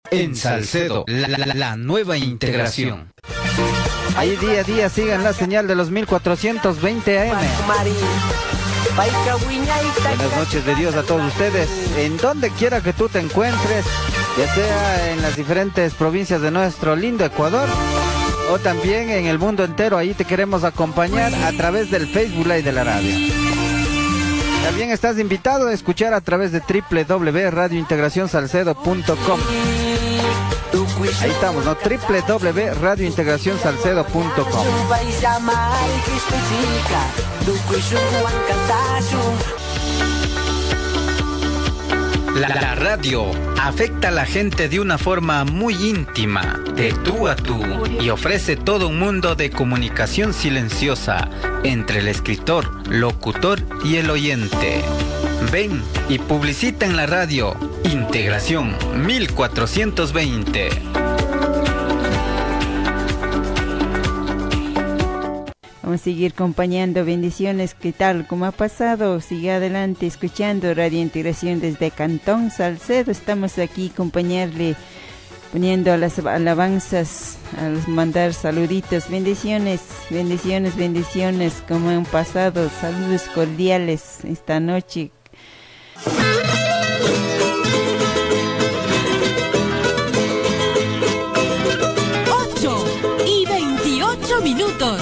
En Salcedo, la nueva integración. Ahí día a día sigan la señal de los 1420 AM. Buenas noches de Dios a todos ustedes, en donde quiera que tú te encuentres, ya sea en las diferentes provincias de nuestro lindo Ecuador, o también en el mundo entero. Ahí te queremos acompañar a través del Facebook Live de la radio. También estás invitado a escuchar a través de www.radiointegracionsalcedo.com. Ahí estamos, ¿no? www.radiointegracionsalcedo.com. La radio afecta a la gente de una forma muy íntima, de tú a tú, y ofrece todo un mundo de comunicación silenciosa entre el escritor, locutor y el oyente. Ven y publicita en la radio Integración 1420. Vamos a seguir acompañando. Bendiciones. ¿Qué tal? ¿Cómo ha pasado? Sigue adelante escuchando Radio Integración desde Cantón Salcedo. Estamos aquí acompañarle, poniendo las alabanzas, a mandar saluditos. Bendiciones, bendiciones, bendiciones. ¿Cómo han pasado? Saludos cordiales esta noche. 8:28.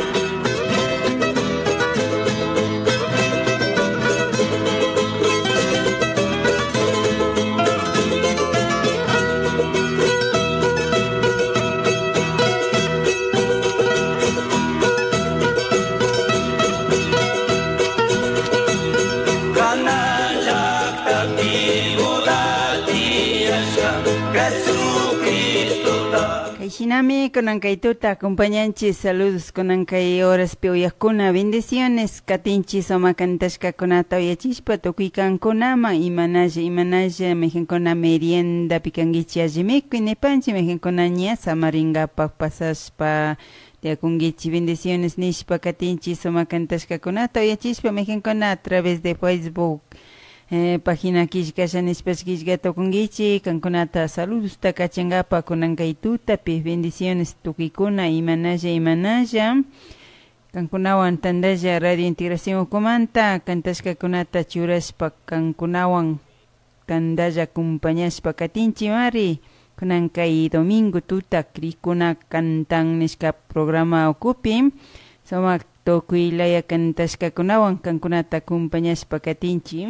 Shinami Konankaituta, acompañanchis, saludos Konankay horas peuyakuna, bendiciones, katinchi somakantashka konata oyachishpa, tukuikankunama, imanaya, mejenkona merienda, pikangichi ajimiko, nepanchi, mejenkona ñasa, maringapa pasashpa, Tiakungichi, bendiciones, nishpa, katinchi somakantashka konata oyachishpa, mejenkona a través de Facebook. Página kishkasha nishpashkishka tokungichi kankunata saludos takachangapa kunankaituta bendiciones tukikuna imanaya kankunawan tandaya Radio Integración ukumanta kantashka kunata churashpa kankunawan tandaya acompañashpa katinchi mari kunankay domingo tuta krikuna kantan nishka programa okupi somak Tokuilaya kantashka kunawan kankunata acompañashpa katinchi.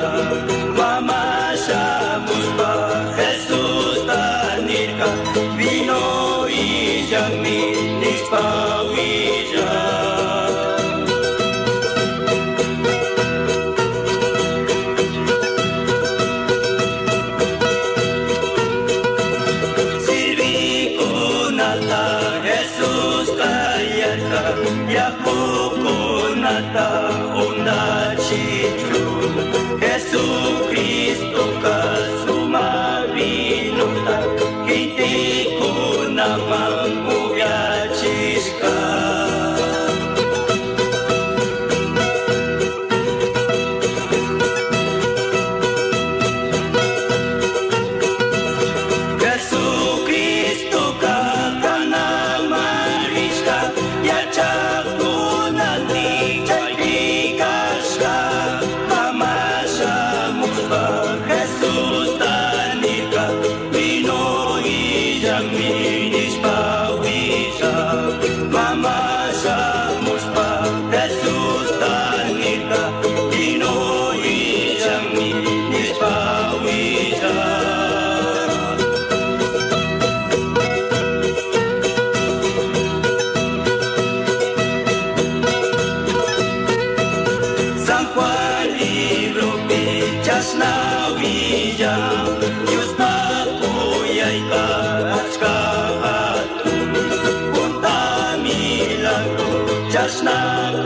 Jesús tanirka vino y llami nispawilla. Sirvi kunata Jesús kayarka Yakukunata onda chichu Jesucristo kasuma vinuta Kiti kunamang muyachishka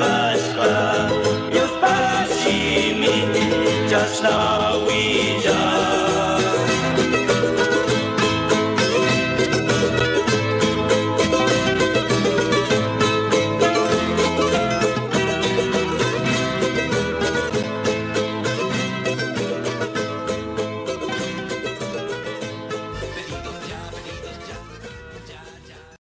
Just now we just